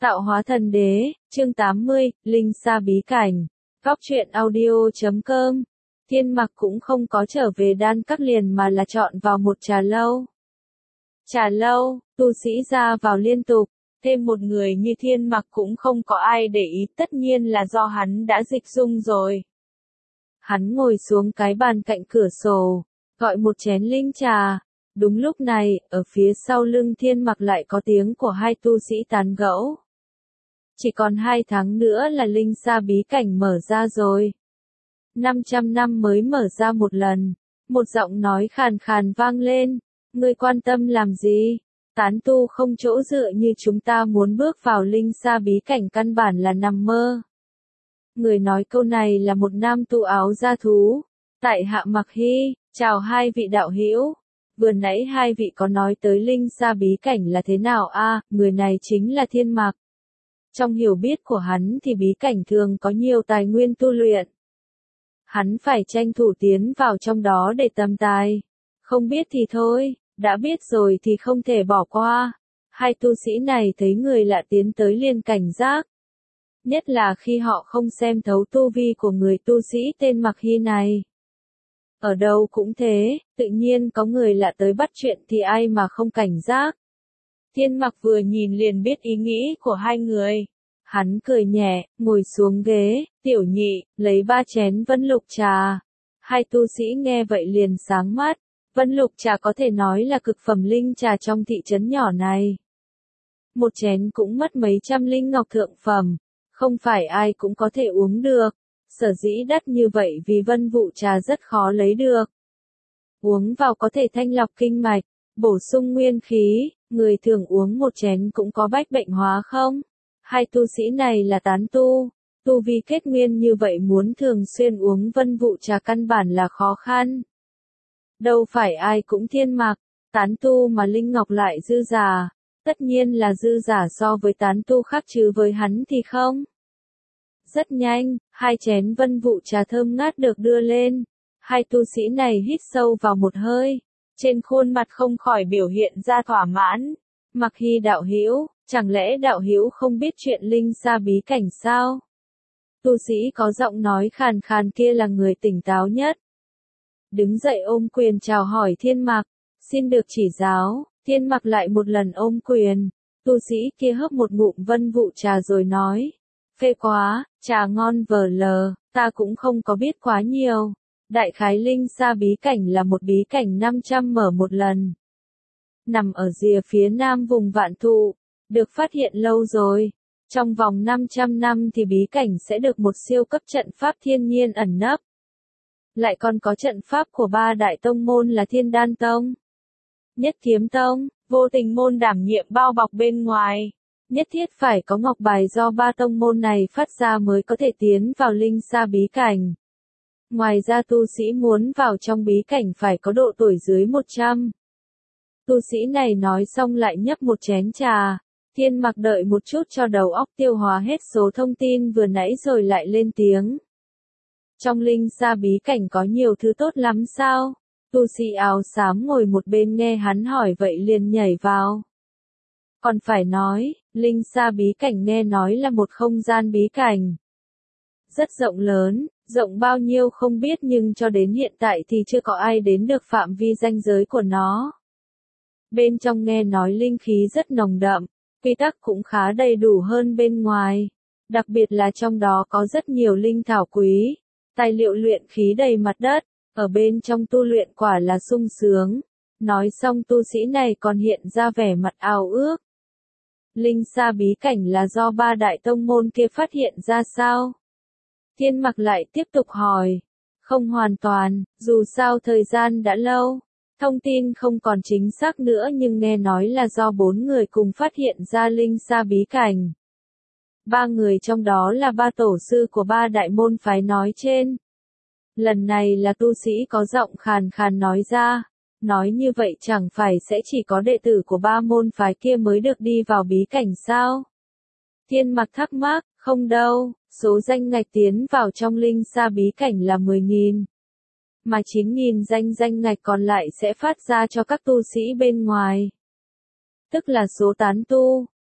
Tạo hóa thần đế, chương 80, Linh Sa bí cảnh. Góc truyện audio.com. Thiên Mặc cũng không có trở về Đan Các liền mà là chọn vào một trà lâu. Trà lâu, tu sĩ ra vào liên tục, thêm một người như Thiên Mặc cũng không có ai để ý, tất nhiên là do hắn đã dịch dung rồi. Hắn ngồi xuống cái bàn cạnh cửa sổ, gọi một chén linh trà. Đúng lúc này, ở phía sau lưng Thiên Mặc lại có tiếng của hai tu sĩ tán gẫu. Chỉ còn 2 tháng nữa là Linh Sa bí cảnh mở ra rồi. 500 năm mới mở ra một lần. Một giọng nói khàn khàn vang lên. Ngươi quan tâm làm gì? Tán tu không chỗ dựa như chúng ta muốn bước vào Linh Sa bí cảnh căn bản là nằm mơ. Người nói câu này là một nam tu áo da thú. Tại Hạ Mặc Hy, chào hai vị đạo hữu. Vừa nãy hai vị có nói tới Linh Sa bí cảnh là thế nào a? Người này chính là Thiên Mặc. Trong hiểu biết của hắn thì bí cảnh thường có nhiều tài nguyên tu luyện. Hắn phải tranh thủ tiến vào trong đó để tầm tài. Không biết thì thôi, đã biết rồi thì không thể bỏ qua. Hai tu sĩ này thấy người lạ tiến tới liền cảnh giác. Nhất là khi họ không xem thấu tu vi của người tu sĩ tên Mặc Hy này. Ở đâu cũng thế, tự nhiên có người lạ tới bắt chuyện thì ai mà không cảnh giác. Thiên Mặc vừa nhìn liền biết ý nghĩ của hai người. Hắn cười nhẹ, ngồi xuống ghế, tiểu nhị, lấy 3 chén vân lục trà. Hai tu sĩ nghe vậy liền sáng mắt. Vân lục trà có thể nói là cực phẩm linh trà trong thị trấn nhỏ này. Một chén cũng mất mấy trăm linh ngọc thượng phẩm. Không phải ai cũng có thể uống được. Sở dĩ đắt như vậy vì vân vụ trà rất khó lấy được. Uống vào có thể thanh lọc kinh mạch, bổ sung nguyên khí. Người thường uống một chén cũng có bách bệnh hóa không? Hai tu sĩ này là tán tu. Tu vi kết nguyên như vậy muốn thường xuyên uống vân vụ trà căn bản là khó khăn. Đâu phải ai cũng Thiên Mặc. Tán tu mà linh ngọc lại dư giả. Tất nhiên là dư giả so với tán tu khác chứ với hắn thì không. Rất nhanh, 2 chén vân vụ trà thơm ngát được đưa lên. Hai tu sĩ này hít sâu vào một hơi. Trên khuôn mặt không khỏi biểu hiện ra thỏa mãn. Mặc Hy đạo hữu, chẳng lẽ đạo hữu không biết chuyện Linh Sa bí cảnh sao? Tu sĩ có giọng nói khàn khàn kia là người tỉnh táo nhất. Đứng dậy ôm quyền chào hỏi Thiên Mặc, xin được chỉ giáo. Thiên Mặc lại một lần ôm quyền. Tu sĩ kia hớp một ngụm vân vụ trà rồi nói. Phê quá, trà ngon vờ lờ, ta cũng không có biết quá nhiều. Đại khái Linh Sa bí cảnh là một bí cảnh 500 mở một lần. Nằm ở rìa phía nam vùng Vạn Thụ, được phát hiện lâu rồi. Trong vòng 500 năm thì bí cảnh sẽ được một siêu cấp trận pháp thiên nhiên ẩn nấp. Lại còn có trận pháp của 3 đại tông môn là Thiên Đan Tông, Nhất Kiếm Tông, Vô Tình Môn đảm nhiệm bao bọc bên ngoài. Nhất thiết phải có ngọc bài do 3 tông môn này phát ra mới có thể tiến vào Linh Sa bí cảnh. Ngoài ra tu sĩ muốn vào trong bí cảnh phải có độ tuổi dưới 100. Tu sĩ này nói xong lại nhấp một chén trà. Thiên Mặc đợi một chút cho đầu óc tiêu hóa hết số thông tin vừa nãy rồi lại lên tiếng. Trong Linh Sa bí cảnh có nhiều thứ tốt lắm sao? Tu sĩ áo xám ngồi một bên nghe hắn hỏi vậy liền nhảy vào. Còn phải nói, Linh Sa bí cảnh nghe nói là một không gian bí cảnh. Rất rộng lớn, rộng bao nhiêu không biết nhưng cho đến hiện tại thì chưa có ai đến được phạm vi ranh giới của nó. Bên trong nghe nói linh khí rất nồng đậm, quy tắc cũng khá đầy đủ hơn bên ngoài. Đặc biệt là trong đó có rất nhiều linh thảo quý, tài liệu luyện khí đầy mặt đất, ở bên trong tu luyện quả là sung sướng. Nói xong tu sĩ này còn hiện ra vẻ mặt ao ước. Linh Sa bí cảnh là do 3 đại tông môn kia phát hiện ra sao? Thiên Mặc lại tiếp tục hỏi. Không hoàn toàn, dù sao thời gian đã lâu. Thông tin không còn chính xác nữa nhưng nghe nói là do 4 người cùng phát hiện ra Linh Sa bí cảnh. 3 người trong đó là 3 tổ sư của 3 đại môn phái nói trên. Lần này là tu sĩ có giọng khàn khàn nói ra. Nói như vậy chẳng phải sẽ chỉ có đệ tử của 3 môn phái kia mới được đi vào bí cảnh sao? Thiên Mặc thắc mắc, không đâu, số danh ngạch tiến vào trong Linh Sa bí cảnh là 10.000. Mà 9.000 danh ngạch còn lại sẽ phát ra cho các tu sĩ bên ngoài. Tức là số tán tu.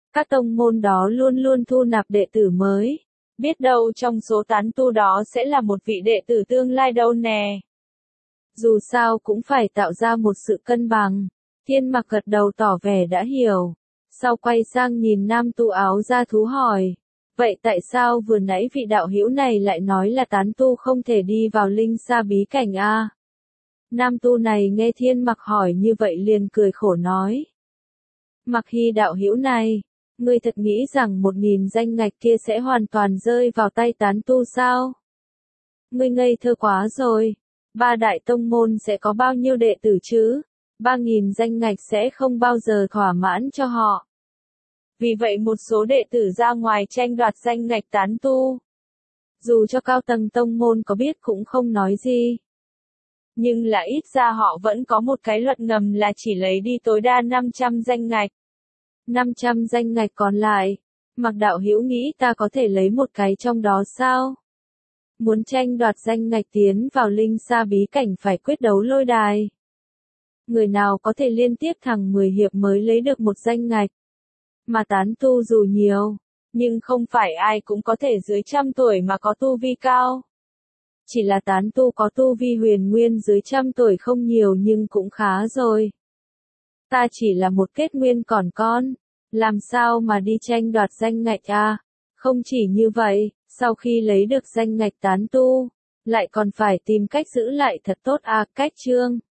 Các tông môn đó luôn luôn thu nạp đệ tử mới. Biết đâu trong số tán tu đó sẽ là một vị đệ tử tương lai đâu nè. Dù sao cũng phải tạo ra một sự cân bằng. Thiên Mặc gật đầu tỏ vẻ đã hiểu. Sau quay sang nhìn nam tu áo da thú hỏi. Vậy tại sao vừa nãy vị đạo hữu này lại nói là tán tu không thể đi vào linh sa bí cảnh a? Nam tu này nghe Thiên Mặc hỏi như vậy liền cười khổ nói. Mặc Hy đạo hữu này, ngươi thật nghĩ rằng 1000 danh ngạch kia sẽ hoàn toàn rơi vào tay tán tu sao? Ngươi ngây thơ quá rồi. 3 đại tông môn sẽ có bao nhiêu đệ tử chứ? 3000 danh ngạch sẽ không bao giờ thỏa mãn cho họ. Vì vậy một số đệ tử ra ngoài tranh đoạt danh ngạch tán tu. Dù cho cao tầng tông môn có biết cũng không nói gì. Nhưng là ít ra họ vẫn có một cái luật ngầm là chỉ lấy đi tối đa 500 danh ngạch. 500 danh ngạch còn lại. Mặc đạo hữu nghĩ ta có thể lấy một cái trong đó sao? Muốn tranh đoạt danh ngạch tiến vào linh sa bí cảnh phải quyết đấu lôi đài. Người nào có thể liên tiếp thẳng 10 hiệp mới lấy được một danh ngạch. Mà tán tu dù nhiều, nhưng không phải ai cũng có thể dưới 100 tuổi mà có tu vi cao. Chỉ là tán tu có tu vi huyền nguyên dưới 100 tuổi không nhiều nhưng cũng khá rồi. Ta chỉ là một kết nguyên còn con, làm sao mà đi tranh đoạt danh ngạch à? Không chỉ như vậy, sau khi lấy được danh ngạch tán tu, lại còn phải tìm cách giữ lại thật tốt à, cách chương.